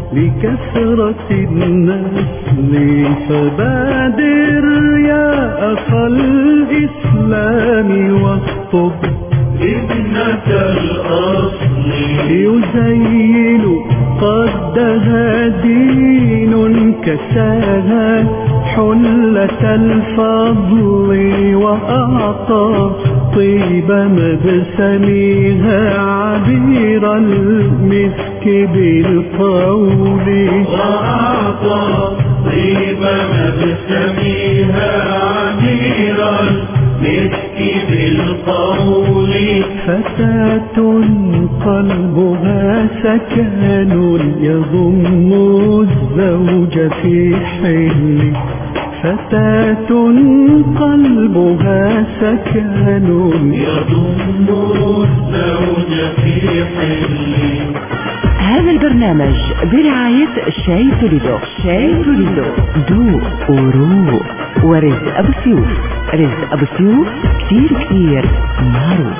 لكثرة النسل، فبادر يا أخا الإسلام واخطب ابنة الأصل، يزين قدها دين كساها حلة الفضل، وأعطى طيب مبسمها عبير المسك بالقول، وأعطى طيب مبسمها عبير المسك بالقول. فتاة قلبها سكن يضم الزوج في حل، فتاة قلبها سكن يضم الزوج في حل. هذا البرنامج برعاية شاي توليدو. شاي توليدو ذوق وروق، ورزق أبو سيوف. رزق أبو سيوف كتير كتير معروف.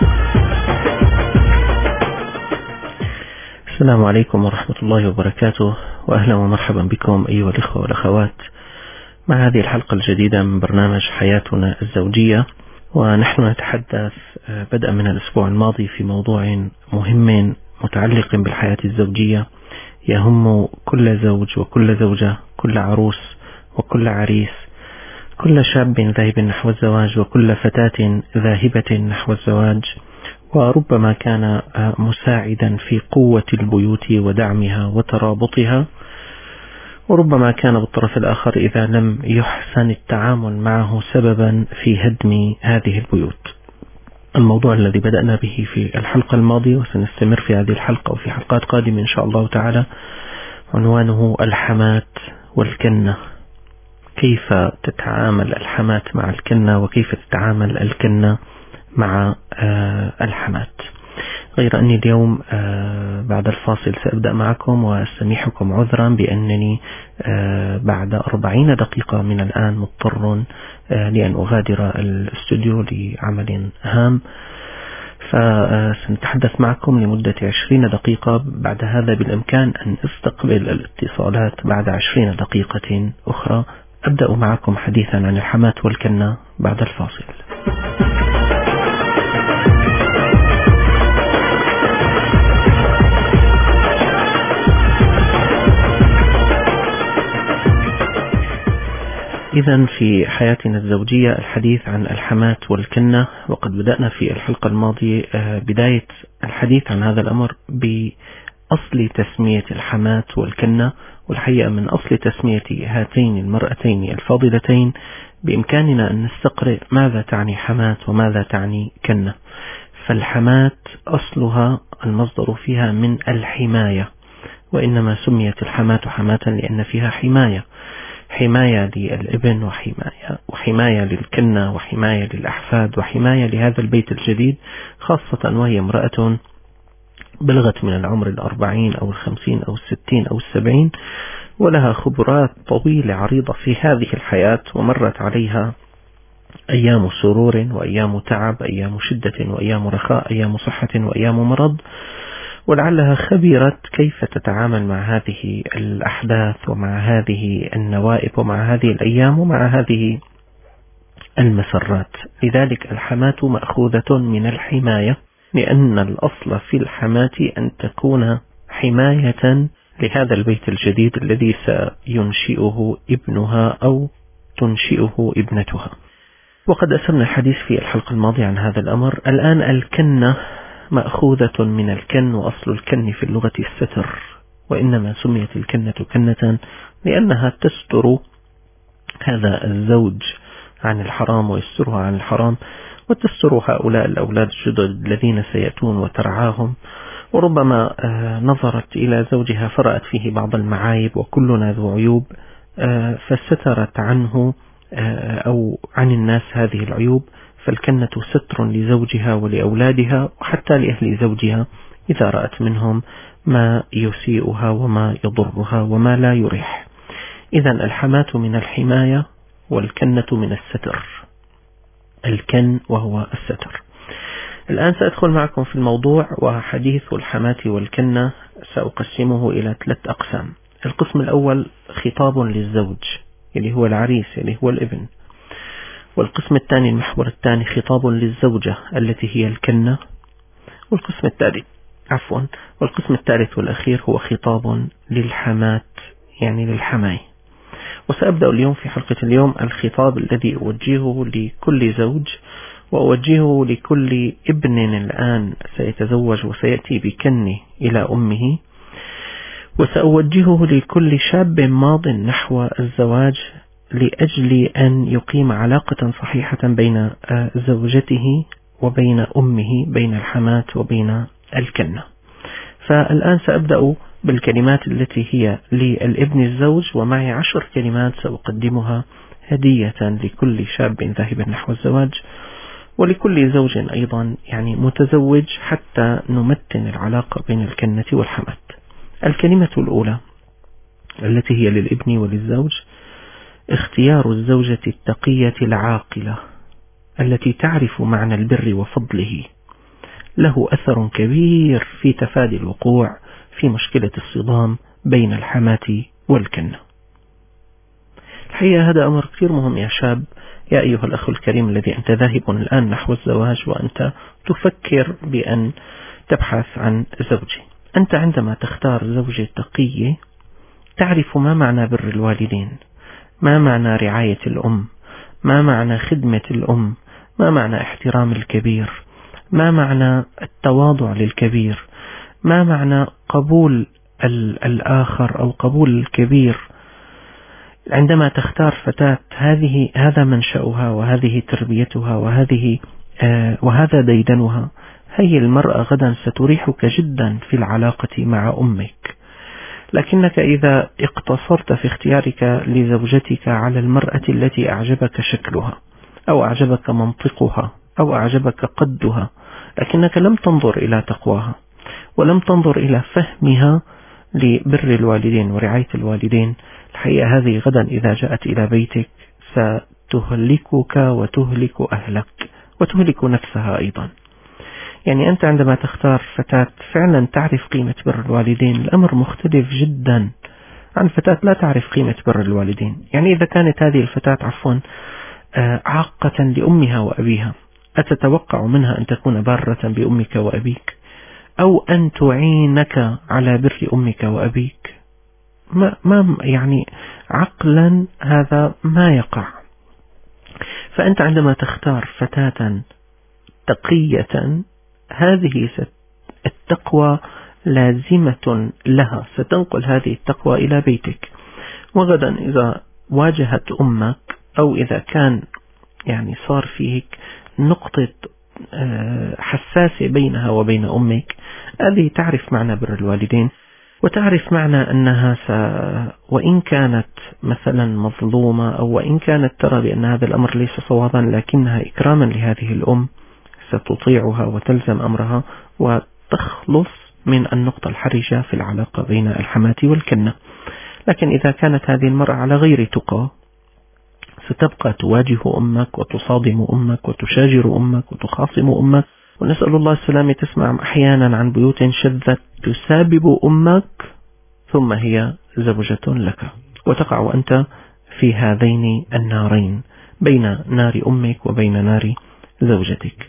السلام عليكم ورحمة الله وبركاته، وأهلا ومرحبا بكم أيها الإخوة والأخوات مع هذه الحلقة الجديدة من برنامج حياتنا الزوجية. ونحن نتحدث بدءا من الأسبوع الماضي في موضوع مهم متعلق بالحياة الزوجية يهم كل زوج وكل زوجة، كل عروس وكل عريس، كل شاب ذاهب نحو الزواج وكل فتاة ذاهبة نحو الزواج، وربما كان مساعدا في قوة البيوت ودعمها وترابطها، وربما كان بالطرف الآخر إذا لم يحسن التعامل معه سببا في هدم هذه البيوت. الموضوع الذي بدأنا به في الحلقة الماضية وسنستمر في هذه الحلقة وفي حلقات قادمة إن شاء الله تعالى عنوانه الحمات والكنة. كيف تتعامل الحمات مع الكنة، وكيف تتعامل الكنة مع الحمات. غير أني اليوم بعد الفاصل سأبدأ معكم وأستميحكم عذرا بأنني بعد 40 دقيقة من الآن مضطر لأن أغادر الاستوديو لعمل هام، فسنتحدث معكم لمدة 20 دقيقة. بعد هذا بالإمكان أن استقبل الاتصالات بعد 20 دقيقة أخرى. أبدأ معكم حديثا عن الحمات والكنة بعد الفاصل. إذن في حياتنا الزوجية الحديث عن الحمات والكنة، وقد بدأنا في الحلقة الماضية بداية الحديث عن هذا الأمر بأصل تسمية الحمات والكنة. والحقيقة من أصل تسمية هاتين المرأتين الفاضلتين بإمكاننا أن نستقرئ ماذا تعني حمات وماذا تعني كنة. فالحمات أصلها المصدر فيها من الحماية، وإنما سميت الحمات حماة لأن فيها حماية للابن وحماية للكنة وحماية للأحفاد وحماية لهذا البيت الجديد، خاصة وهي امرأة بلغت من العمر 40 أو 50 أو 60 أو 70 ولها خبرات طويلة عريضة في هذه الحياة، ومرت عليها أيام سرور وأيام تعب، أيام شدة وأيام رخاء، أيام صحة وأيام مرض، ولعلها خبيرة كيف تتعامل مع هذه الأحداث ومع هذه النوائب ومع هذه الأيام ومع هذه المسرات. لذلك الحماة مأخوذة من الحماية، لأن الأصل في الحماة أن تكون حماية لهذا البيت الجديد الذي سينشئه ابنها أو تنشئه ابنتها. وقد أسرنا الحديث في الحلقة الماضية عن هذا الأمر. الآن الكنة مأخوذة من الكن، وأصل الكن في اللغة الستر، وإنما سميت الكنة كنة لأنها تستر هذا الزوج عن الحرام ويسترها عن الحرام، وتستر هؤلاء الأولاد الجدد الذين سيأتون وترعاهم. وربما نظرت إلى زوجها فرأت فيه بعض المعايب، وكلنا ذو عيوب، فسترت عنه أو عن الناس هذه العيوب. فالكنة ستر لزوجها ولأولادها وحتى لأهل زوجها إذا رأت منهم ما يسيئها وما يضرها وما لا يريح. إذن الحماة من الحماية والكنة من الستر، الكن وهو الستر. الآن سأدخل معكم في الموضوع، وحديث الحماة والكنة سأقسمه إلى 3 أقسام. القسم الأول خطاب للزوج اللي هو العريس اللي هو الابن، والقسم الثاني المحور الثاني خطاب للزوجة التي هي الكنة، والقسم الثالث والأخير هو خطاب للحمات يعني للحماي. وسأبدأ اليوم في حلقة اليوم الخطاب الذي أوجهه لكل زوج، وأوجهه لكل ابن الآن سيتزوج وسيأتي بكنه إلى أمه، وسأوجهه لكل شاب ماض نحو الزواج لأجل أن يقيم علاقة صحيحة بين زوجته وبين أمه، بين الحمات وبين الكنة. فالآن سأبدأ بالكلمات التي هي للابن الزوج، ومعي 10 كلمات سأقدمها هدية لكل شاب ذاهب نحو الزواج ولكل زوج أيضا يعني متزوج، حتى نمتن العلاقة بين الكنة والحمات. الكلمة الأولى التي هي للابن وللزوج: اختيار الزوجة التقية العاقلة التي تعرف معنى البر وفضله له أثر كبير في تفادي الوقوع في مشكلة الصدام بين الحمات والكنة. الحقيقة هذا أمر كثير مهم يا شاب، يا أيها الأخ الكريم الذي أنت ذاهب الآن نحو الزواج وأنت تفكر بأن تبحث عن زوجة. أنت عندما تختار زوجة تقية تعرف ما معنى بر الوالدين، ما معنى رعاية الأم، ما معنى خدمة الأم، ما معنى احترام الكبير، ما معنى التواضع للكبير، ما معنى قبول الآخر أو قبول الكبير. عندما تختار فتاة هذا منشأها وهذه تربيتها وهذا ديدنها، هي المرأة غدا ستريحك جدا في العلاقة مع أمك. لكنك إذا اقتصرت في اختيارك لزوجتك على المرأة التي أعجبك شكلها أو أعجبك منطقها أو أعجبك قدها، لكنك لم تنظر إلى تقواها ولم تنظر إلى فهمها لبر الوالدين ورعاية الوالدين، الحقيقة هذه غدا إذا جاءت إلى بيتك ستهلكك وتهلك أهلك وتهلك نفسها أيضا. يعني أنت عندما تختار فتاة فعلا تعرف قيمة بر الوالدين، الأمر مختلف جدا عن فتاة لا تعرف قيمة بر الوالدين. يعني إذا كانت هذه الفتاة عاقة لأمها وأبيها، أتتوقع منها أن تكون بارة بأمك وأبيك أو أن تعينك على بر أمك وأبيك؟ ما يعني عقلا هذا ما يقع. فأنت عندما تختار فتاة تقية، هذه التقوى لازمة لها، ستنقل هذه التقوى إلى بيتك. وغدا إذا واجهت أمك أو إذا كان يعني صار فيك نقطة حساسة بينها وبين أمك، هذه تعرف معنى بر الوالدين وتعرف معنى أنها وإن كانت مثلا مظلومة أو وإن كانت ترى بأن هذا الأمر ليس صوابا، لكنها إكراما لهذه الأم ستطيعها وتلزم أمرها وتخلص من النقطة الحرجة في العلاقة بين الحماة والكنة. لكن إذا كانت هذه المرأة على غير تقى ستبقى تواجه أمك وتصادم أمك وتشاجر أمك وتخاصم أمك، ونسأل الله السلامة. تسمع أحيانا عن بيوت شذت تسابب أمك ثم هي زوجة لك، وتقع أنت في هذين النارين، بين نار أمك وبين نار زوجتك.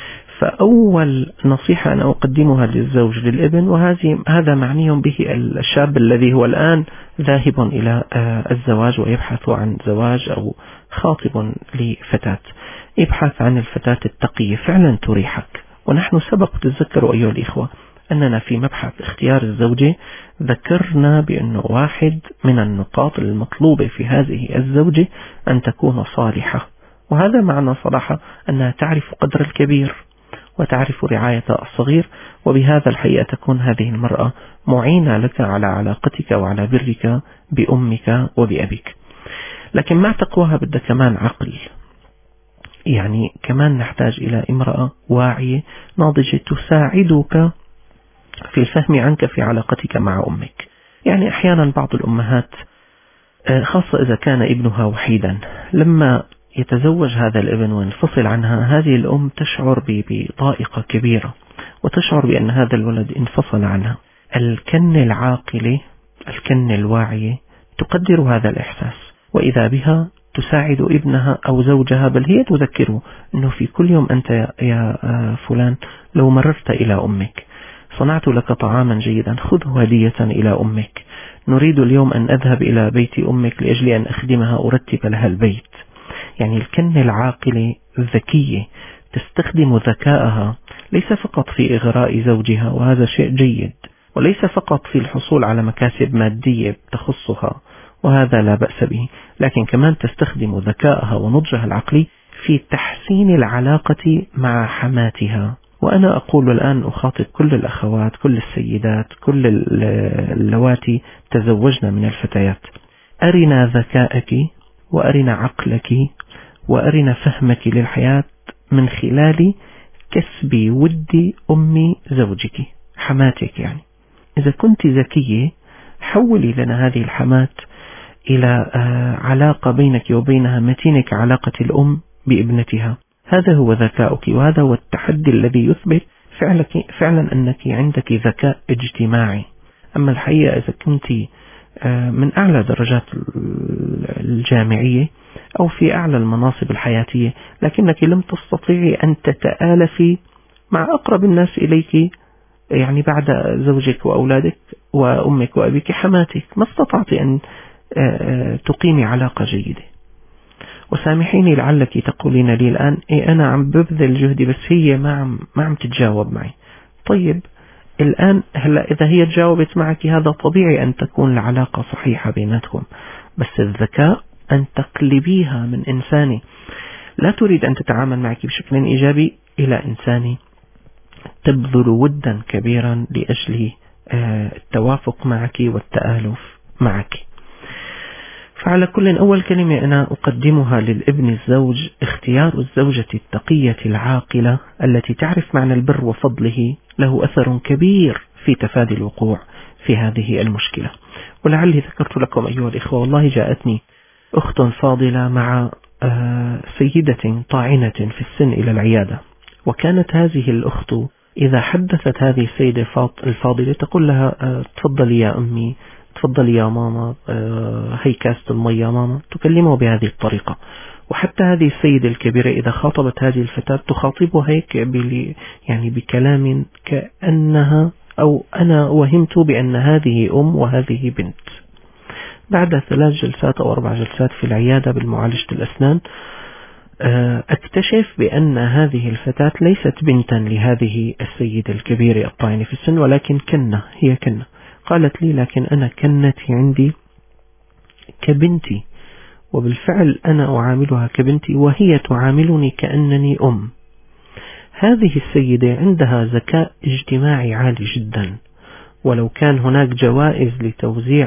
فأول نصيحة أنا أقدمها للزوج للابن، وهذا معني به الشاب الذي هو الآن ذاهب إلى الزواج ويبحث عن زواج أو خاطب لفتاة، ابحث عن الفتاة التقية فعلا تريحك. ونحن سبق تذكروا أيها الإخوة أننا في مبحث اختيار الزوجة ذكرنا بأنه واحد من النقاط المطلوبة في هذه الزوجة أن تكون صالحة، وهذا معنى صلاحة أنها تعرف قدر الكبير وتعرف رعاية الصغير، وبهذا الحقيقة تكون هذه المرأة معينة لك على علاقتك وعلى برك بأمك وبأبيك. لكن مع تقواها بدك كمان عقل، يعني كمان نحتاج إلى امرأة واعية ناضجة تساعدك في الفهم عنك في علاقتك مع أمك. يعني أحيانا بعض الأمهات خاصة إذا كان ابنها وحيدا، لما يتزوج هذا الابن وينفصل عنها، هذه الأم تشعر بضائقة كبيرة وتشعر بأن هذا الولد انفصل عنها. الكن العاقلة الكن الواعية تقدر هذا الإحساس، وإذا بها تساعد ابنها أو زوجها، بل هي تذكره أنه في كل يوم أنت يا فلان لو مررت إلى أمك صنعت لك طعاما جيدا، خذه هدية إلى أمك، نريد اليوم أن أذهب إلى بيت أمك لأجل أن أخدمها أرتب لها البيت. يعني الكن العاقلة الذكية تستخدم ذكاءها ليس فقط في إغراء زوجها، وهذا شيء جيد، وليس فقط في الحصول على مكاسب مادية تخصها، وهذا لا بأس به، لكن كمان تستخدم ذكاءها ونضجها العقلي في تحسين العلاقة مع حماتها. وأنا أقول الآن أخاطب كل الأخوات، كل السيدات، كل اللواتي تزوجنا من الفتيات: أرنا ذكاءك وأرنا عقلك وأرنا فهمك للحياة من خلال كسب ود أم زوجك، حماتك. يعني إذا كنت ذكية حولي لنا هذه الحمات إلى علاقة بينك وبينها متينة كعلاقة الأم بابنتها. هذا هو ذكاؤك، وهذا هو التحدي الذي يثبت فعلا أنك عندك ذكاء اجتماعي. أما الحقيقة إذا كنت من أعلى درجات الجامعية أو في أعلى المناصب الحياتية، لكنك لم تستطيعي أن تتآلفي مع أقرب الناس إليك، يعني بعد زوجك وأولادك وأمك وأبيك حماتك، ما استطعت أن تقيمي علاقة جيدة. وسامحيني لعلك تقولين لي الآن أنا عم ببذل جهدي بس هي ما عم تتجاوب معي. طيب الآن هلا إذا هي تجاوبت معك هذا طبيعي أن تكون العلاقة صحيحة بيناتكم، بس الذكاء أن تقلبيها من إنساني لا تريد أن تتعامل معك بشكل إيجابي إلى إنساني تبذل ودا كبيرا لأجل التوافق معك والتآلف معك. فعلى كل أول كلمة أنا أقدمها للابن الزوج: اختيار الزوجة التقية العاقلة التي تعرف معنى البر وفضله له أثر كبير في تفادي الوقوع في هذه المشكلة. ولعلي ذكرت لكم أيها الإخوة، والله جاءتني أخت فاضلة مع سيدة طاعنة في السن إلى العيادة، وكانت هذه الأخت إذا حدثت هذه السيدة الفاضلة تقول لها: تفضلي يا أمي، تفضلي يا ماما، هي كاسة المية يا ماما، تكلمه بهذه الطريقة. وحتى هذه السيدة الكبيرة إذا خاطبت هذه الفتاة تخاطبها هيك يعني بكلام كأنها أو أنا وهمت بأن هذه أم وهذه بنت. بعد 3 جلسات أو 4 جلسات في العيادة بالمعالجة الأسنان أكتشف بأن هذه الفتاة ليست بنتا لهذه السيدة الكبيرة الطاعنة في السن، ولكن كنة، هي كنة. قالت لي: لكن أنا كنتي عندي كبنتي، وبالفعل أنا أعاملها كبنتي وهي تعاملني كأنني أم. هذه السيدة عندها ذكاء اجتماعي عالي جدا، ولو كان هناك جوائز لتوزيع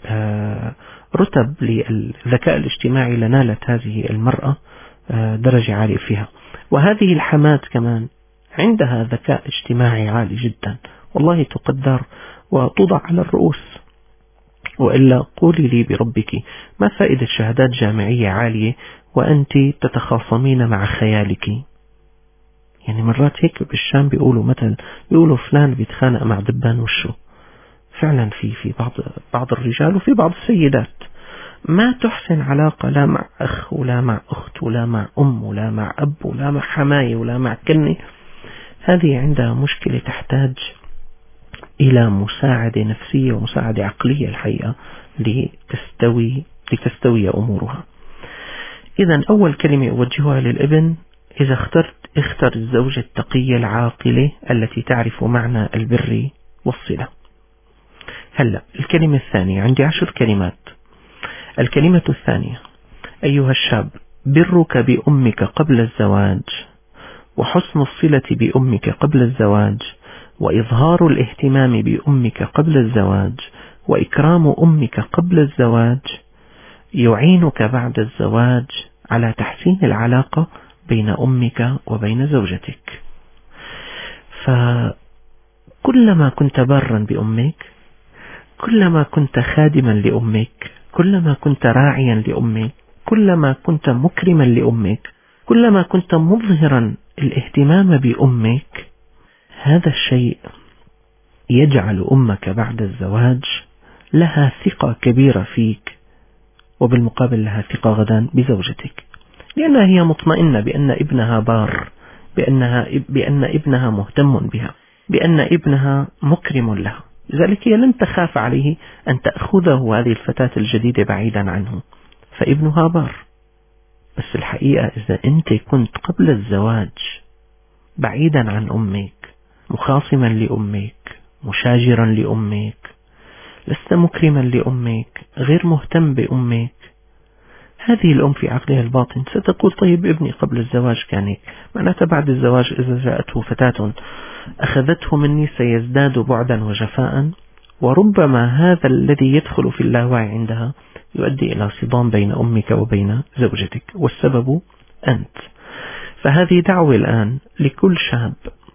رتب للذكاء الاجتماعي لنالت هذه المرأة درجة عالية فيها. وهذه الحماة كمان عندها ذكاء اجتماعي عالي جدا، والله تقدر وتوضع على الرؤوس. وإلا قولي لي بربك ما فائدة شهادات جامعية عالية وأنت تتخاصمين مع خيالك؟ يعني مرات هيك بالشام بيقولوا مثلا، بيقولوا فلان بيتخانق مع دبان وشه. فعلا في بعض الرجال وفي بعض السيدات ما تحسن علاقة لا مع أخ ولا مع أخت ولا مع أم ولا مع أب ولا مع حماية ولا مع كني. هذه عندها مشكلة تحتاج إلى مساعدة نفسية ومساعدة عقلية الحقيقة لتستوي أمورها. إذن أول كلمة أوجهها للابن: إذا اختر الزوجة التقية العاقلة التي تعرف معنى البر والصلة. هلأ الكلمة الثانية، عندي 10 كلمات. الكلمة الثانية: أيها الشاب، برك بأمك قبل الزواج، وحسن الصلة بأمك قبل الزواج، وإظهار الاهتمام بأمك قبل الزواج، وإكرام أمك قبل الزواج يعينك بعد الزواج على تحسين العلاقة بين أمك وبين زوجتك. فكلما كنت بارا بأمك، كلما كنت خادما لأمك، كلما كنت راعيا لأمك، كلما كنت مكرما لأمك، كلما كنت مظهرا الاهتمام بأمك، هذا الشيء يجعل أمك بعد الزواج لها ثقة كبيرة فيك، وبالمقابل لها ثقة غدا بزوجتك، لأنها هي مطمئنة بأن ابنها بار، بأن ابنها مهتم بها، بأن ابنها مكرم لها. لذلك هي لن تخاف عليه أن تأخذه هذه الفتاة الجديدة بعيدا عنه، فابنها بار. بس الحقيقة إذا أنت كنت قبل الزواج بعيدا عن أمك، مخاصما لأمك، مشاجرا لأمك، لست مكرما لأمك، غير مهتم بأمك، هذه الأم في عقلها الباطن ستقول طيب ابني قبل الزواج كان هيك، معناتها بعد الزواج إذا جاءته فتاة أخذته مني سيزداد بعدا وجفاء، وربما هذا الذي يدخل في اللاوعي عندها يؤدي إلى صدام بين أمك وبين زوجتك، والسبب أنت. فهذه دعوة الآن لكل شاب،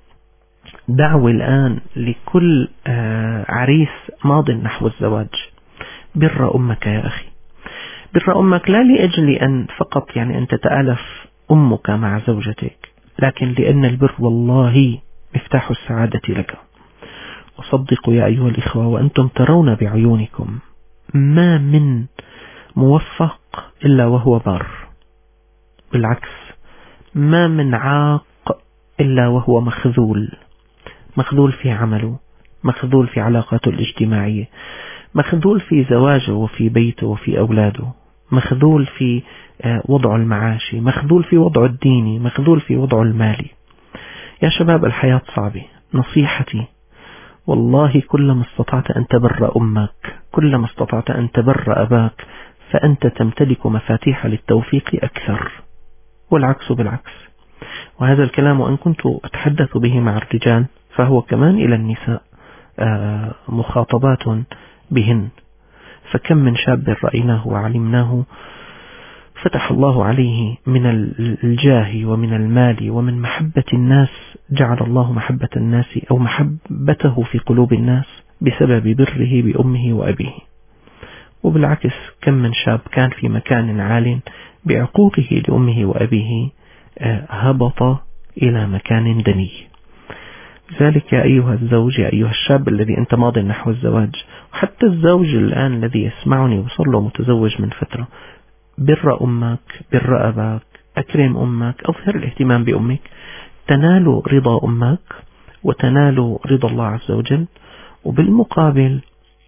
دعوة الآن لكل عريس ماض نحو الزواج: بر أمك يا أخي، بر أمك لا لأجل أن فقط أن تتآلف أمك مع زوجتك، لكن لأن البر والله مفتاح السعادة لك. وصدقوا يا أيها الإخوة وأنتم ترون بعيونكم ما من موفق إلا وهو بار، بالعكس ما من عاق إلا وهو مخذول، مخذول في عمله، مخذول في علاقاته الاجتماعية، مخذول في زواجه وفي بيته وفي أولاده، مخذول في وضعه المعاشي، مخذول في وضعه الديني، مخذول في وضعه المالي. يا شباب الحياة صعبة، نصيحتي والله كلما استطعت أن تبر أمك، كلما استطعت أن تبر أباك، فأنت تمتلك مفاتيح للتوفيق أكثر، والعكس بالعكس. وهذا الكلام وأن كنت أتحدث به مع الرجال فهو كمان إلى النساء مخاطبات بهن. فكم من شاب رأيناه وعلمناه فتح الله عليه من الجاه ومن المال ومن محبة الناس، جعل الله محبة الناس أو محبته في قلوب الناس بسبب بره بأمه وأبيه. وبالعكس كم من شاب كان في مكان عال بعقوقه لأمه وأبيه هبط إلى مكان دني. ذلك يا أيها الزوج، يا أيها الشاب الذي أنت ماض نحو الزواج، وحتى الزوج الآن الذي يسمعني وصار له متزوج من فترة، بر أمك، بر أباك، أكرم أمك، أظهر الاهتمام بأمك، تنال رضا أمك وتنال رضا الله عز وجل. وبالمقابل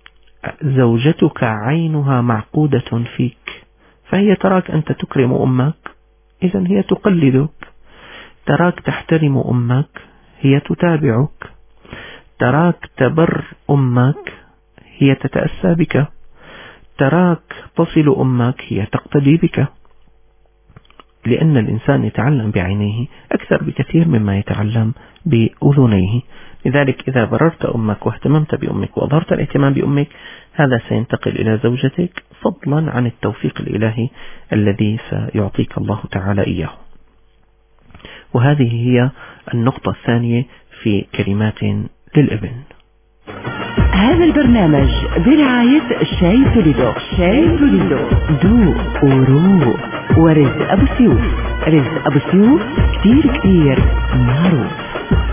زوجتك عينها معقودة فيك، فهي تراك أنت تكرم أمك إذن هي تقلدك، تراك تحترم أمك هي تتابعك، تراك تبر أمك هي تتأسى بك، تراك تصل أمك هي تقتدي بك، لأن الإنسان يتعلم بعينيه أكثر بكثير مما يتعلم بأذنيه. لذلك إذا بررت أمك واهتممت بأمك وأظهرت الاهتمام بأمك، هذا سينتقل إلى زوجتك، فضلا عن التوفيق الإلهي الذي سيعطيك الله تعالى إياه. وهذه هي النقطة الثانية في كلمات للابن. هذا البرنامج برعاية شاي توليدو، شاي توليدو دو ورو ورزق أبو سيوف. رزق أبو سيوف كتير كتير معروف.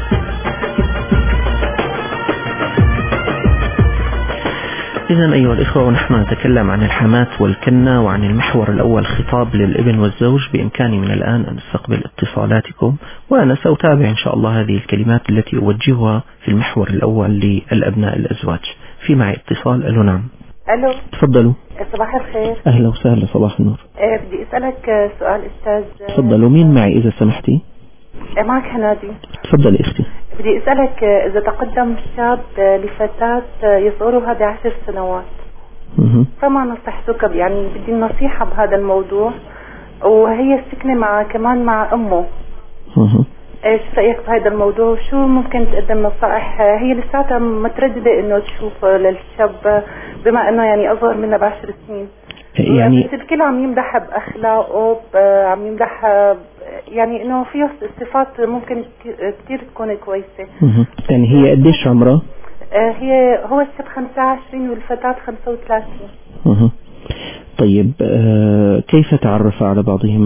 إذن أيها الإخوة، ونحن نتكلم عن الحماة والكنة وعن المحور الأول خطاب للابن والزوج، بإمكاني من الآن أن أستقبل اتصالاتكم، وأنا سأتابع إن شاء الله هذه الكلمات التي أوجهها في المحور الأول للأبناء الأزواج. في معي اتصال. ألو. نعم. ألو. تفضلوا. صباح الخير. أهلا وسهلا. صباح النور. بدي أسألك سؤال أستاذ. تفضلوا. مين معي إذا سمحتي؟ معك هنادي. تفضلي أختي. بدي أسألك إذا تقدم شاب لفتاة يصغرها ب10 سنوات، فما نصحتك يعني بدي النصيحة بهذا الموضوع، وهي السكنة كمان مع أمه. ايش رأيك بهذا الموضوع؟ شو ممكن تقدم نصائح؟ هي لساتها مترددة انه تشوف للشاب بما انه يعني اصغر منها ب10 سنين، يعني الكل عم يمدح باخلاقه، عم يمدح يعني انه فيه صفات ممكن كتير تكون كويسة. يعني هي قديش عمرها؟ هو الشاب 25 والفتاة 35. طيب كيف تعرف على بعضهما؟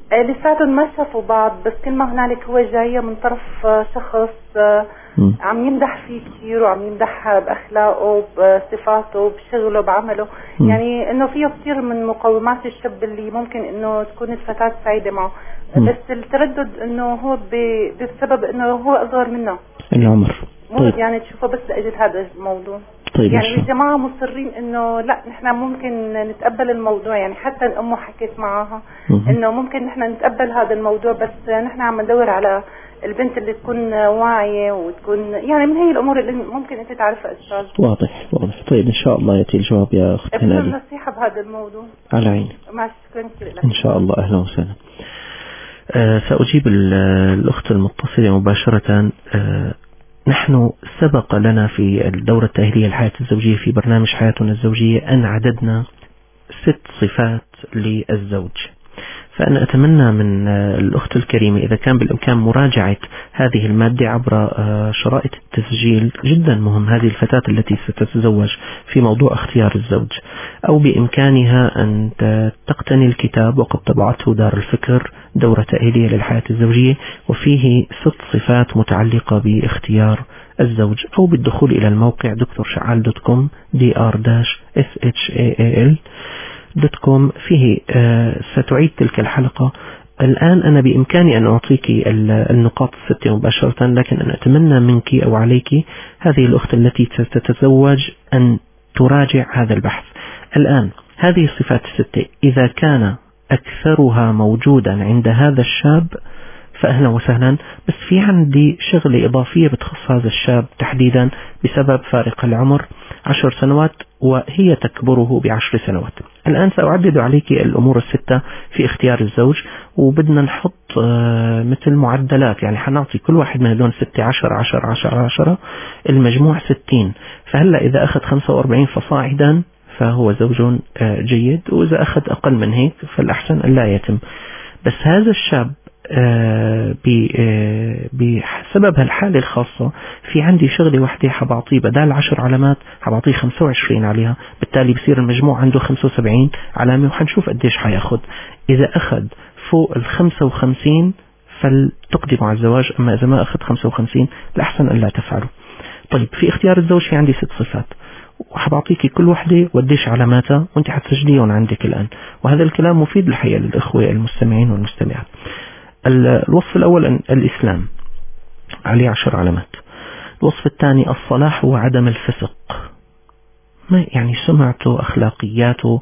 لساتهم ما شافوا بعض، بس كل ما هنالك هو جاية من طرف شخص عم يمدح فيه كثير وعم يمدح بأخلاقه بصفاته بشغله بعمله. يعني انه فيه كثير من مقومات الشاب اللي ممكن انه تكون الفتاة سعيدة معه، بس التردد انه هو بسبب انه هو اصغر منه العمر. طيب. يعني تشوفه بس لأجل هذا الموضوع. طيب يعني الجماعة مصرين انه لا نحن ممكن نتقبل الموضوع، يعني حتى الام حكيت معها انه ممكن نحن نتقبل هذا الموضوع، بس نحن عم ندور على البنت اللي تكون واعية وتكون يعني من هي الامور اللي ممكن انت تعرفها استاذ. واضح. طيب ان شاء الله يأتي الجواب يا اخت هنادي. نصيحة بهذا الموضوع. على عيني. مع شكرا كثير لك. ان شاء الله. اهلا وسهلا. سأجيب الأخت المتصلة مباشرة. نحن سبق لنا في الدورة التأهيلية للحياة الزوجية في برنامج حياتنا الزوجية أن عددنا 6 صفات للزوج، فأنا أتمنى من الأخت الكريمة إذا كان بالإمكان مراجعة هذه المادة عبر شرائط التسجيل. جدا مهم هذه الفتاة التي ستتزوج في موضوع اختيار الزوج، أو بإمكانها أن تقتني الكتاب وقد طبعته دار الفكر دورة تأهيلية للحياة الزوجية، وفيه 6 صفات متعلقة باختيار الزوج، أو بالدخول إلى الموقع drshal.com drshal.com فيه ستعيد تلك الحلقة. الآن أنا بإمكاني أن أعطيك النقاط 6 مباشرة، لكن أنا أتمنى منك أو عليك هذه الأخت التي ستتزوج أن تراجع هذا البحث. الآن هذه الصفات 6 إذا كان أكثرها موجودا عند هذا الشاب فأهلا وسهلا، بس في عندي شغلة إضافية بتخص هذا الشاب تحديدا بسبب فارق العمر 10 سنوات وهي تكبره ب10 سنوات. الآن سأعدد عليك الأمور 6 في اختيار الزوج، وبدنا نحط مثل معدلات، يعني حنعطي كل واحد من هذول 6 10 10 10 10 المجموع 60. فهلا إذا أخذ 45 فصاعدا فهو زوج جيد، وإذا أخذ أقل من هيك فالأحسن أن لا يتم. بس هذا الشاب بسبب هالحالة الخاصة في عندي شغلة واحدة حبعطيه بدال 10 علامات حبعطيه 25 عليها، بالتالي بصير المجموع عنده 75 علامة، وحنشوف قديش حياخد. إذا أخذ فوق 55 فلتقدم على الزواج، أما إذا ما أخذ 55 الأحسن أن لا تفعله. طيب في اختيار الزوج في عندي 6 صفات، وحبعطيكي كل وحدة وديش علاماتها وانت حتسجليهم عندك الآن، وهذا الكلام مفيد الحقيقة للإخوة المستمعين والمستمعات. الوصف الأول الإسلام عليه 10 علامات. الوصف الثاني الصلاح وعدم الفسق، ما يعني سمعته أخلاقياته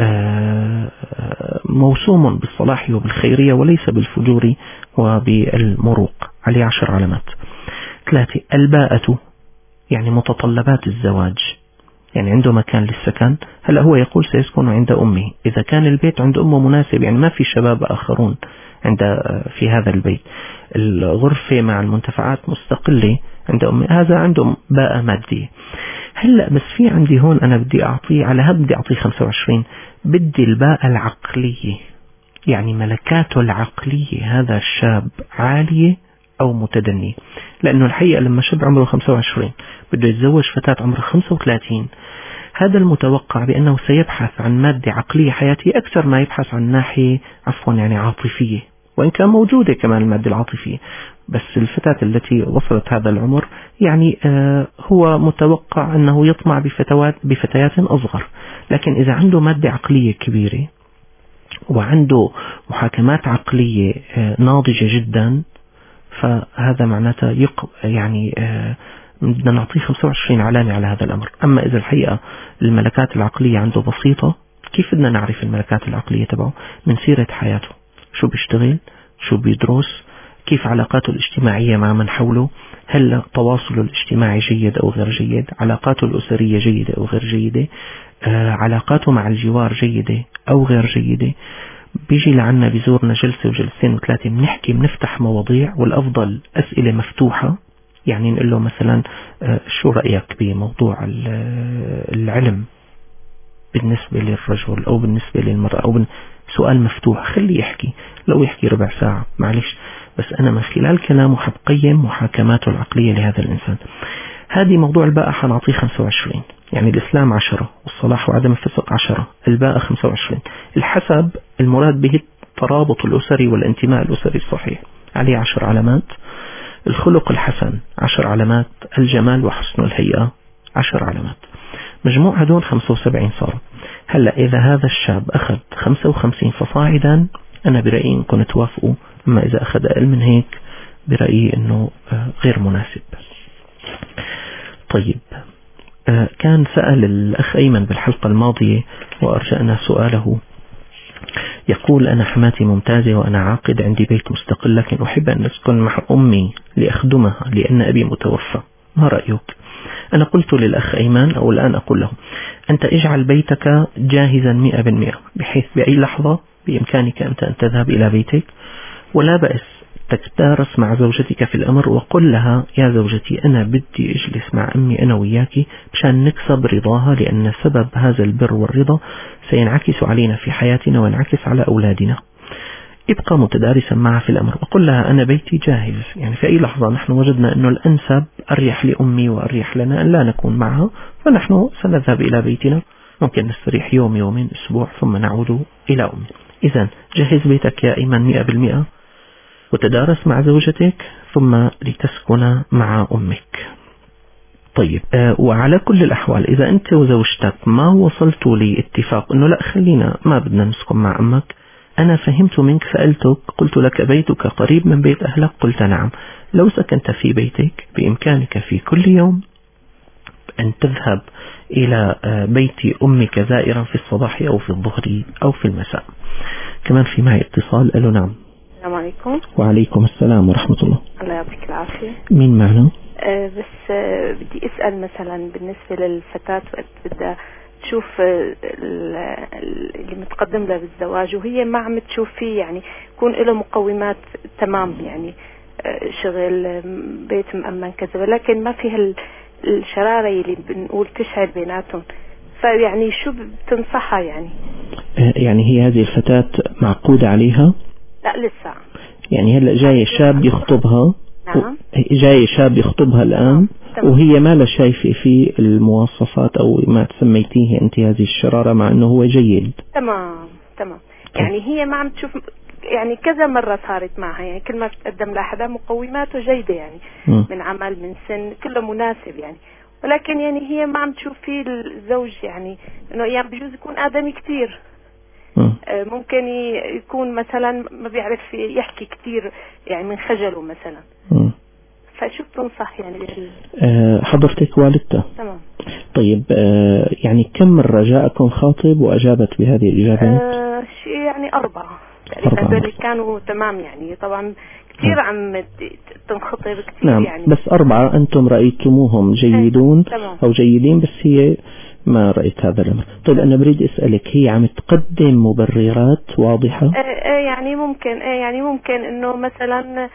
موسوم بالصلاح وبالخيرية وليس بالفجور وبالمروق، عليه 10 علامات. 3 الباءة، يعني متطلبات الزواج، يعني عنده مكان للسكن. هلا هو يقول سيسكن عند أمه، إذا كان البيت عند أمه مناسب، يعني ما في شباب آخرون في هذا البيت، الغرفة مع المنتفعات مستقلة عند أمه، هذا عنده باء مادية. هلا بس في عندي هون أنا بدي أعطيه على هذا، بدي أعطيه 25، بدي الباء العقلية، يعني ملكاته العقلية هذا الشاب عالية أو متدنية. لأنه الحقيقة لما شاب عمره 25 بده يتزوج فتاة عمره 35، هذا المتوقع بأنه سيبحث عن مادة عقلية حياتية أكثر ما يبحث عن ناحية يعني عاطفية، وإن كان موجودة كمان المادة العاطفية، بس الفتاة التي وصلت هذا العمر يعني هو متوقع أنه يطمع بفتيات أصغر. لكن إذا عنده مادة عقلية كبيرة وعنده محاكمات عقلية ناضجة جدا، فهذا معناته يعني بدنا نعطيه 25 علامة على هذا الأمر. أما إذا الحقيقة الملكات العقلية عنده بسيطة، كيف بدنا نعرف الملكات العقلية تبعه؟ من سيرة حياته، شو بيشتغل، شو بيدرس، كيف علاقاته الاجتماعية مع من حوله، هل تواصله الاجتماعي جيد أو غير جيد، علاقاته الأسرية جيدة أو غير جيدة، علاقاته مع الجوار جيدة أو غير جيدة. بيجي لعنا بيزورنا جلسة وجلسين وثلاثة، بنفتح مواضيع، والأفضل أسئلة مفتوحة. يعني نقول له مثلا شو رأيك بموضوع العلم بالنسبة للرجل أو بالنسبة للمرأة، أو سؤال مفتوح، خليه يحكي، لو يحكي ربع ساعة معلش، بس أنا من خلال كلامه حبقيم محاكماته العقلية لهذا الإنسان. هذه موضوع الباء حنعطيه 25، يعني الإسلام 10 والصلاح وعدم الفسق 10، الباء 25. الحسب المراد به الترابط الأسري والانتماء الأسري الصحيح، عليه 10 علامات. الخلق الحسن 10 علامات. الجمال وحسن الهيئة 10 علامات. مجموع هدول 75 صاروا. هلأ إذا هذا الشاب أخذ 55 فصاعدا أنا برأيي إن كنت توافقوا، أما إذا أخذ أقل من هيك برأيي أنه غير مناسب. طيب، كان سأل الأخ أيمن بالحلقة الماضية وأرجأنا سؤاله، يقول: أنا حماتي ممتازة وأنا عاقد، عندي بيت مستقل، لكن أحب أن أسكن مع أمي لأخدمها لأن أبي متوفى، ما رأيك؟ أنا قلت للأخ أيمن أو الآن أقول له: أنت اجعل بيتك جاهزا 100%، بحيث بأي لحظة بإمكانك أنت أن تذهب إلى بيتك، ولا بأس تتدارس مع زوجتك في الأمر وقل لها: يا زوجتي أنا بدي أجلس مع أمي أنا وياكي مشان نكسب رضاها، لأن سبب هذا البر والرضا سينعكس علينا في حياتنا وينعكس على أولادنا. ابقى متدارسا معها في الأمر وقل لها: أنا بيتي جاهز، يعني في أي لحظة نحن وجدنا أنه الأنسب أريح لأمي وأريح لنا أن لا نكون معها، فنحن سنذهب إلى بيتنا، ممكن نستريح يوم يومين أسبوع ثم نعود إلى أمي. إذن جهز بيتك يا أيمن 100%، وتدارس مع زوجتك ثم لتسكن مع أمك. طيب، وعلى كل الأحوال إذا أنت وزوجتك ما وصلتوا لاتفاق أنه لا خلينا ما بدنا نسكن مع أمك، أنا فهمت منك، سألتك قلت لك: بيتك قريب من بيت أهلك؟ قلت: نعم. لو سكنت في بيتك بإمكانك في كل يوم أن تذهب إلى بيت أمك زائرا في الصباح أو في الظهر أو في المساء. كمان في معي اتصال. ألو. نعم. السلام عليكم. وعليكم السلام ورحمة الله. الله يعطيك العافية. مين معنا؟ بس بدي أسأل مثلا بالنسبة للفتاة وقت بدها تشوف اللي متقدم لها بالزواج وهي ما عم تشوف فيه يعني يكون له مقومات تمام، يعني شغل بيت مأمن كذا، ولكن ما فيها الشرارة اللي بنقول تشعر بيناتهم، فيعني شو بتنصحها يعني؟ يعني هي هذه الفتاة معقودة عليها؟ لا لسه. يعني هلأ جاي شاب يخطبها؟ نعم. جاي شاب يخطبها الآن وهي ما لا شايفة في المواصفات أو ما تسميتيه أنت هذه الشرارة، مع أنه هو جيد. تمام. يعني هي ما عم تشوف، يعني كذا مرة صارت معها، يعني كل ما تقدم لها حدا مقوماته جيدة، يعني من عمل من سن كله مناسب يعني، ولكن يعني هي ما عم تشوف فيه الزوج، يعني انه يعني بجوز يكون آدمي كتير، ممكن يكون مثلا ما بيعرف يحكي كتير يعني من خجله مثلا. فشو بتنصح يعني؟ حضرتك والدته؟ تمام. طيب، يعني كم مرة جاءكم خاطب وأجابت بهذه الإجابة؟ شيء يعني 4 اللي كانوا تمام، يعني طبعا كثير عم تنخطب كثير. نعم. يعني بس 4 أنتم رأيتموهم جيدون أو جيدين، بس هي ما رأيت هذا الأمر. طيب أنا بريد أسألك، هي عم تقدم مبررات واضحة؟ يعني ممكن إنه مثلا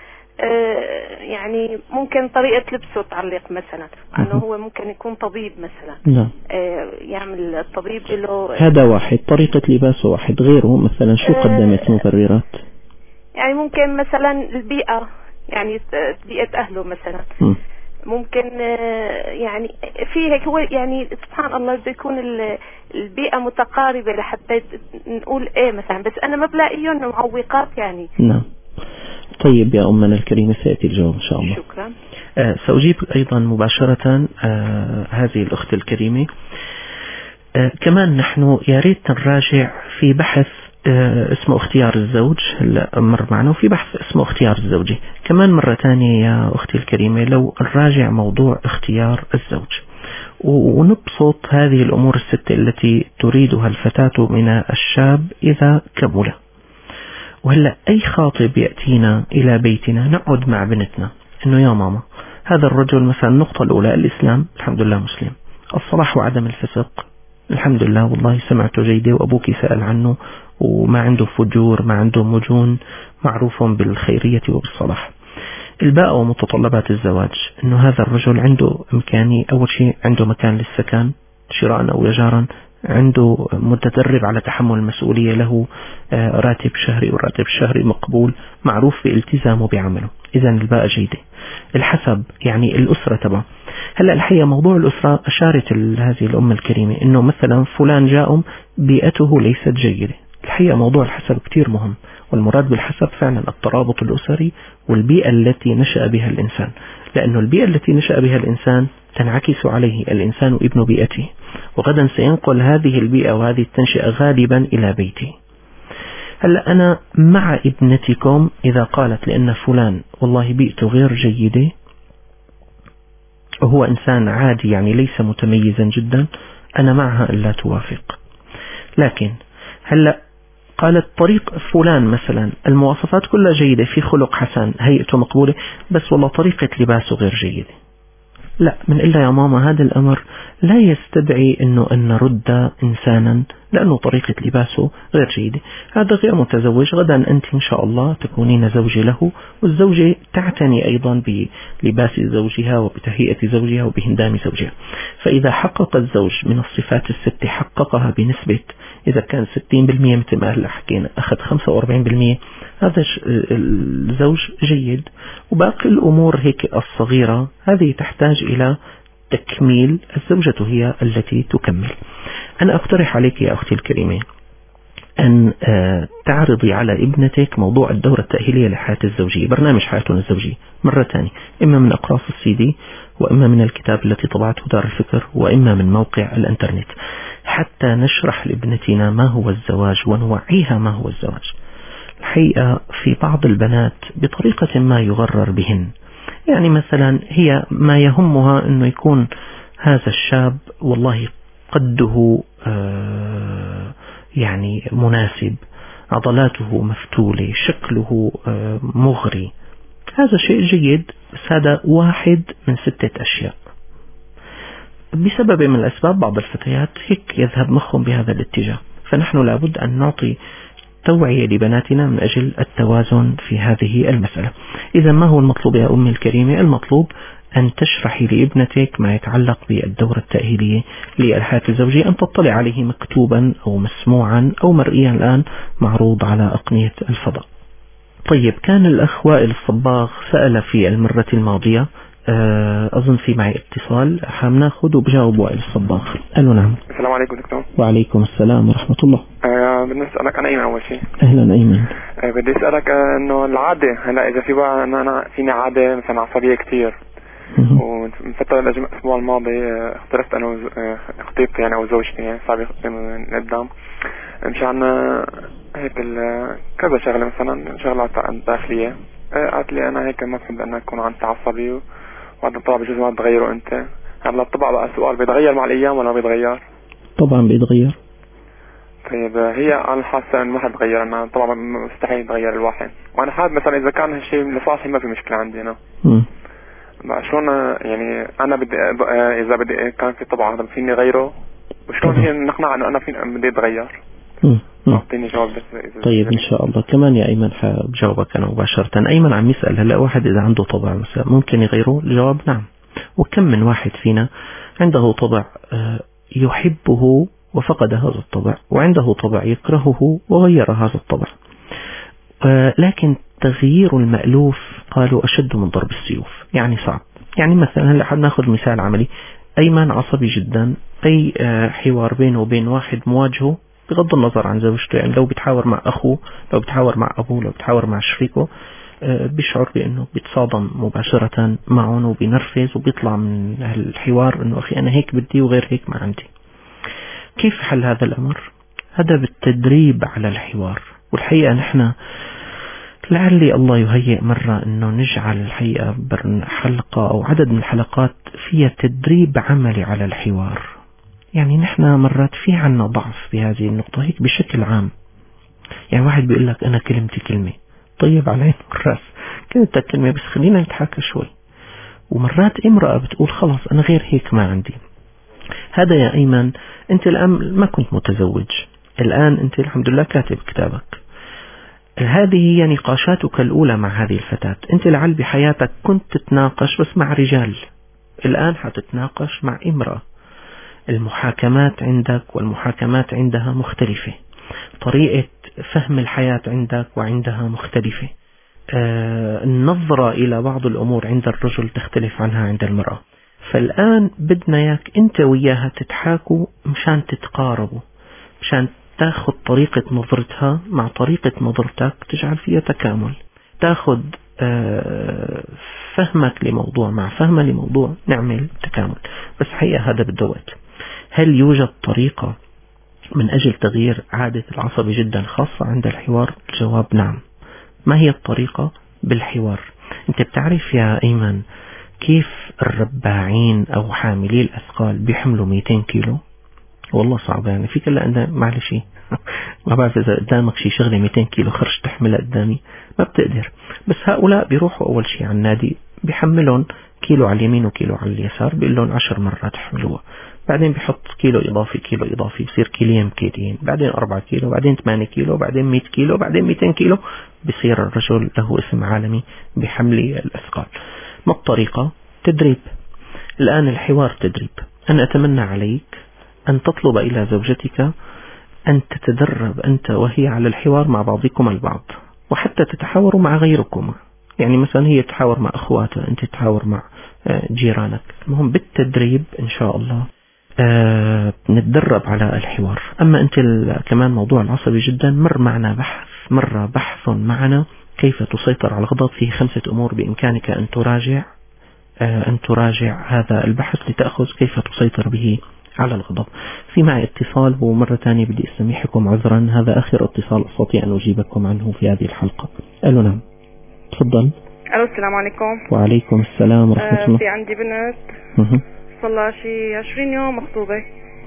يعني ممكن طريقة لبسه تعلق مثلا، انه هو ممكن يكون طبيب مثلا. نعم. يعمل الطبيب له هذا واحد، طريقة لباسه واحد، غيره مثلا شو قدمت مبررات؟ يعني ممكن مثلا البيئة، يعني بيئة أهله مثلا. ممكن يعني في هيك هو يعني سبحان الله بيكون البيئة متقاربة لحتى نقول مثلا، بس أنا ما بلاقيهم معوقات يعني. نعم. طيب يا أمنا الكريمة، سيأتي الجواب إن شاء الله. شكرا. سأجيب أيضا مباشرة هذه الأخت الكريمة. كمان نحن يا ريت نراجع في بحث اسمه اختيار الزوج، هلا مر معنا، وفي بحث اسمه اختيار الزوجي كمان مرة ثانية يا أختي الكريمة. لو نراجع موضوع اختيار الزوج ونبسط هذه الأمور الستة التي تريدها الفتاة من الشاب إذا كمل. وهلأ أي خاطب يأتينا إلى بيتنا نقعد مع بنتنا إنه يا ماما هذا الرجل مثلا النقطة الأولى الإسلام، الحمد لله مسلم، الصلاح وعدم الفسق، الحمد لله والله سمعته جيدة وأبوك سأل عنه وما عنده فجور ما عنده مجون، معروف بالخيرية وبالصلاح. الباء ومتطلبات الزواج إنه هذا الرجل عنده إمكاني، أول شيء عنده مكان للسكن شراء أو إيجارا، عنده متدرب على تحمل المسؤولية، له راتب شهري وراتب شهري مقبول، معروف بالتزامه بعمله، إذا الباء جيدة. الحسب يعني الأسرة تبع. هلأ الحقيقة موضوع الأسرة أشارت هذه الأم الكريمة إنه مثلا فلان جاء بيئته ليست جيدة. الحقيقة موضوع الحسب كتير مهم، والمراد بالحسب فعلا الترابط الأسري والبيئة التي نشأ بها الإنسان، لأن البيئة التي نشأ بها الإنسان تنعكس عليه. الإنسان ابن بيئته، وغدا سينقل هذه البيئة وهذه التنشئة غالبا إلى بيته. هلأ أنا مع ابنتكم إذا قالت لأن فلان والله بيئته غير جيدة وهو إنسان عادي يعني ليس متميزا جدا، أنا معها ألا توافق. لكن هلأ قالت طريق فلان مثلا المواصفات كلها جيدة، في خلق حسن، هيئته مقبولة، بس والله طريقة لباسه غير جيدة، لا، من إلا يا ماما هذا الأمر لا يستدعي أنه أن نرد إنسانا لأنه طريقة لباسه غير جيدة. هذا غير متزوج، غدا أنت إن شاء الله تكونين زوجة له، والزوجة تعتني أيضا بلباس زوجها وبتهيئة زوجها وبهندام زوجها. فإذا حقق الزوج من الصفات الست حققها بنسبة، إذا كان 60% مثل ما هلا حكينا أخذ 45%، هذا الزوج جيد. وباقي الأمور هيك الصغيرة هذه تحتاج إلى تكميل، الزوجة هي التي تكمل. أنا أقترح عليك يا أختي الكريمة أن تعرضي على ابنتك موضوع الدورة التأهيلية لحياة الزوجية، برنامج حياتنا الزوجية مرة ثانية، إما من أقراص الCD وإما من الكتاب التي طبعته دار الفكر وإما من موقع الإنترنت، حتى نشرح لابنتنا ما هو الزواج ونوعيها ما هو الزواج. الحقيقة في بعض البنات بطريقة ما يغرر بهن، يعني مثلا هي ما يهمها أنه يكون هذا الشاب والله قده يعني مناسب، عضلاته مفتولة، شكله مغري، هذا شيء جيد، بس هذا واحد من 6 أشياء. بسبب من الأسباب بعض الفتيات هيك يذهب مخهم بهذا الاتجاه، فنحن لابد أن نعطي توعية لبناتنا من أجل التوازن في هذه المسألة. إذا ما هو المطلوب يا أمي الكريمة؟ المطلوب أن تشرحي لابنتك ما يتعلق بالدورة التأهيلية للحياة الزوجية، أن تطلع عليه مكتوبا أو مسموعا أو مرئيا الآن معروض على أقنية الفضاء. طيب، كان الأخ وائل الصباغ سأل في المرة الماضية، أظن في معي اتصال حناخذ وبجاوب وائل الصباغ. ألو نعم. السلام عليكم دكتور. وعليكم السلام ورحمة الله. بدي أسألك أنا أيمن أول شيء. أهلا أيمن. بدي أسألك إنه العادة، هلا إذا في بقى أنا فيني عادة مثلا عصبية كتير، ومن فترة الأسبوع الماضي اختلفت أنا وخطيبتي يعني أو زوجتي يعني صعب من قدام مشان هيك كذا شغلة، مثلا شغلات داخلية. قالت لي أنا هيك ما بحب أن أكون عن تعصبي، وهذا الطبع بجوز ما تغيره أنت. هلا الطبع بقى سؤال، بيتغير مع الأيام ولا بيتغير؟ طبعا بيتغير. طيب، هي أنا حاسة إنه ما حتغير، أنا طبعا مستحيل يتغير الواحد، وأنا حابب مثلا إذا كان هالشيء لصالحي ما في مشكلة عندي أنا. شلون يعني أنا بدي إذا بدي كان في طبعا هذا فيني غيره، وشلون هي نقنع إنه أنا بدي أتغير؟ أعطيني جواب بس. طيب إن شاء الله. كمان يا أيمن حجاوبك أنا مباشرة. أيمن عم يسأل هلا واحد إذا عنده طبع مثلا ممكن يغيره؟ الجواب نعم. وكم من واحد فينا عنده طبع يحبه وفقد هذا الطبع، وعنده طبع يكرهه وغير هذا الطبع. لكن تغيير المألوف قالوا أشد من ضرب السيوف، يعني صعب. يعني مثلا هلا حناخذ مثال عملي، أيمن عصبي جدا، أي حوار بينه وبين واحد مواجهه بغض النظر عن زوجته، يعني لو بتحاور مع أخوه، لو بتحاور مع أبوه، لو بتحاور مع شريكه، بيشعر بأنه بيتصادم مباشرة معهم وبينرفز وبيطلع من الحوار أنه أخي أنا هيك بدي وغير هيك ما عندي. كيف حل هذا الأمر؟ هذا بالتدريب على الحوار. والحقيقة نحن لعلي الله يهيئ مرة أنه نجعل الحقيقة حلقة أو عدد من الحلقات فيها تدريب عملي على الحوار. يعني نحن مرات في عنا ضعف بهذه النقطة هيك بشكل عام. يعني واحد بيقول لك أنا كلمتي كلمة، طيب على عيني والراس، كلمتك كلمة بس خلينا نتحاكى شوي. ومرات امرأة بتقول خلاص أنا غير هيك ما عندي. هذا يا أيمن أنت الآن ما كنت متزوج، الآن أنت الحمد لله كاتب كتابك، هذه هي نقاشاتك الأولى مع هذه الفتاة. أنت لعل بحياتك كنت تتناقش بس مع رجال، الآن حتتناقش مع امرأة. المحاكمات عندك والمحاكمات عندها مختلفة، طريقة فهم الحياة عندك وعندها مختلفة، النظرة إلى بعض الأمور عند الرجل تختلف عنها عند المرأة. فالآن بدنا ياك أنت وياها تتحاكوا مشان تتقاربوا، مشان تاخذ طريقة نظرتها مع طريقة نظرتك تجعل فيها تكامل، تاخذ فهمك لموضوع مع فهمه لموضوع نعمل تكامل. بس حقيقة هذا بده وقت. هل يوجد طريقة من أجل تغيير عادة العصبي جدا خاصة عند الحوار؟ الجواب نعم. ما هي الطريقة؟ بالحوار. أنت بتعرف يا أيمن كيف الرباعين أو حاملي الأثقال بيحملوا 200 كيلو؟ والله صعب يعني. فيك إلا أنه معلش ما بعرف إذا قدامك شي شغلة 200 كيلو خرج تحملها قدامي ما بتقدر. بس هؤلاء بيروحوا أول شي على النادي بيحملون كيلو على اليمين وكيلو على اليسار، بيقول لهم 10 مرات حملوها، بعدين بيحط كيلو إضافي بصير كيلين، بعدين 4 كيلو، بعدين 8 كيلو، بعدين 100 كيلو، بعدين 200 كيلو، بصير الرجل له اسم عالمي بحمل الأثقال. ما الطريقة؟ تدريب. الآن الحوار تدريب. أنا أتمنى عليك أن تطلب إلى زوجتك أن تتدرب أنت وهي على الحوار مع بعضكم البعض، وحتى تتحاوروا مع غيركم. يعني مثلا هي تحاور مع أخواتها، أنت تحاور مع جيرانك. المهم بالتدريب إن شاء الله نتدرب على الحوار. أما أنت كمان موضوع العصبي جدا، مر بحث معنا كيف تسيطر على الغضب. فيه 5 أمور بإمكانك أن تراجع هذا البحث لتأخذ كيف تسيطر به على الغضب. في معي اتصال، ومرة ثانية بدي أسمحكم عذرا، هذا آخر اتصال أستطيع أن أجيبكم عنه في هذه الحلقة. ألو نعم تفضل. ألو السلام عليكم. وعليكم السلام ورحمة الله. في عندي بنت صار لها شي 20 يوم مخطوبة.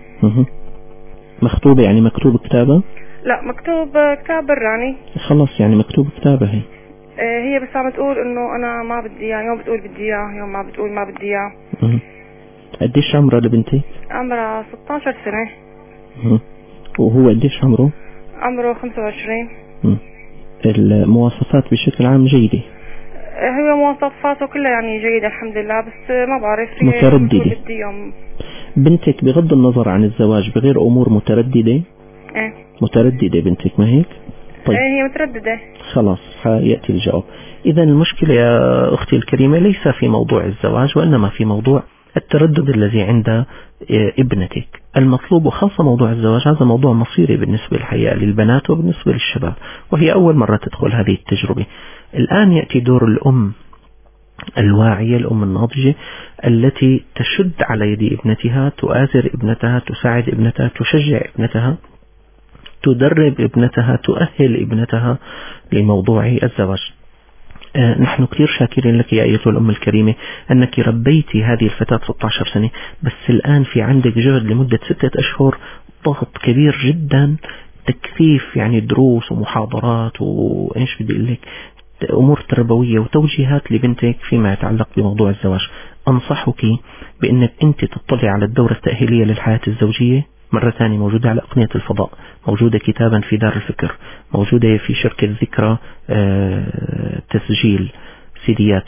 مخطوبة يعني مكتوب كتابة؟ لا مكتوب كتاب براني. خلص يعني مكتوب كتابة هي. هي بس عم تقول انه انا ما بدي اياه، يوم بتقول بدي اياه، يوم ما بتقول ما بدي اياه. قديش عمرها لبنتي؟ عمرها 16 سنة. وهو قديش عمره؟ عمره 25. المواصفات بشكل عام جيدة؟ هو مواصفاته كلها يعني جيدة الحمد لله، بس ما بعرف مترددة. بنتك بغض النظر عن الزواج بغير أمور مترددة؟ ايه مترددة بنتك، ما هيك؟ طيب هي مترددة. خلاص يأتي الجواب. إذا المشكلة يا أختي الكريمة ليس في موضوع الزواج، وإنما في موضوع التردد الذي عند ابنتك. المطلوب خاصة موضوع الزواج هذا موضوع مصيري بالنسبة الحقيقة للبنات وبالنسبة للشباب، وهي أول مرة تدخل هذه التجربة. الآن يأتي دور الأم الواعية، الأم الناضجة التي تشد على يد ابنتها، تؤازر ابنتها، تساعد ابنتها، تشجع ابنتها، تدرب ابنتها، تؤهل ابنتها لموضوع الزواج. نحن كثير شاكرين لك يا أيتها الأم الكريمة أنك ربيتي هذه الفتاة 16 سنة، بس الآن في عندك جهد لمدة 6 أشهر، ضغط كبير جدا، تكثيف يعني دروس ومحاضرات وإيش بدي أقول لك أمور تربوية وتوجيهات لبنتك فيما يتعلق بموضوع الزواج. أنصحك بأنك أنت تطلع على الدورة التأهيلية للحياة الزوجية، مرة ثانية موجودة على أقنية الفضاء، موجودة كتابا في دار الفكر، موجودة في شركة ذكرى تسجيل سيديات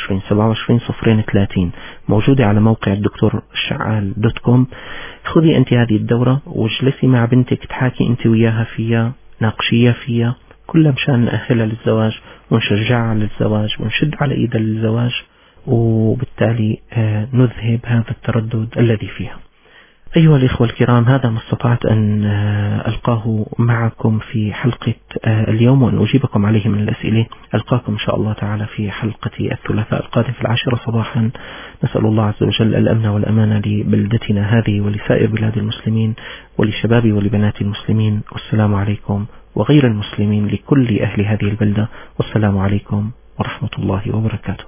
27/27/030، موجودة على موقع الدكتور الشعال.com. خذي أنت هذه الدورة واجلسي مع بنتك تحاكي أنت وياها فيها، ناقشيها فيها، كلها مشان نأهلها للزواج ونشجعها للزواج ونشد على إيدها للزواج، وبالتالي نذهب هذا التردد الذي فيها. أيها الإخوة الكرام، هذا ما استطعت أن ألقاه معكم في حلقة اليوم وأن أجيبكم عليه من الأسئلة. ألقاكم إن شاء الله تعالى في حلقة الثلاثاء القادم في 10 صباحا. نسأل الله عز وجل الأمن والأمان لبلدتنا هذه ولسائر بلاد المسلمين ولشباب ولبنات المسلمين، والسلام عليكم وغير المسلمين لكل أهل هذه البلدة، والسلام عليكم ورحمة الله وبركاته.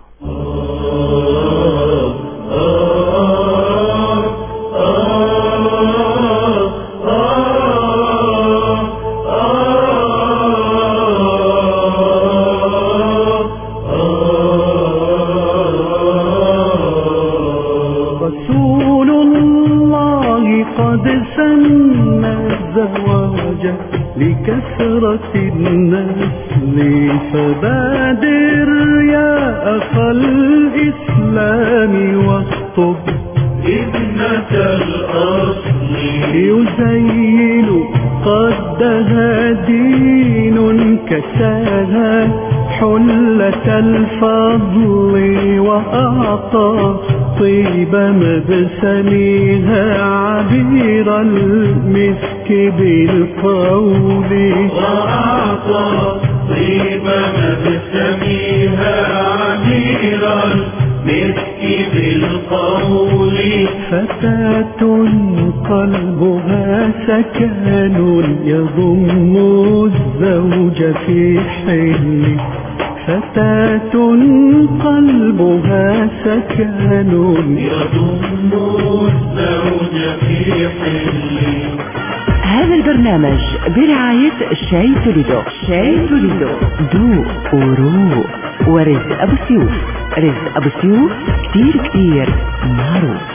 رسول الله قد سن الزواج لكثرة النسل، فبادر يا أخا الإسلام واخطب ابنة الأصل، يزين قدها دين كساها حلة الفضل، وأعطى طيب مبسمها عبير المسك بالقول وأعطى طيب مبتسميها عبير المسك بالقول فتاة قلبها سكن يضم الزوج في حل فتاة قلبها سكن يضم الزوج في حل. هذا البرنامج برعاية شاي توليدو. شاي توليدو ذوق وروق. ورزق أبو سيوف. رزق أبو سيوف كتير معروف.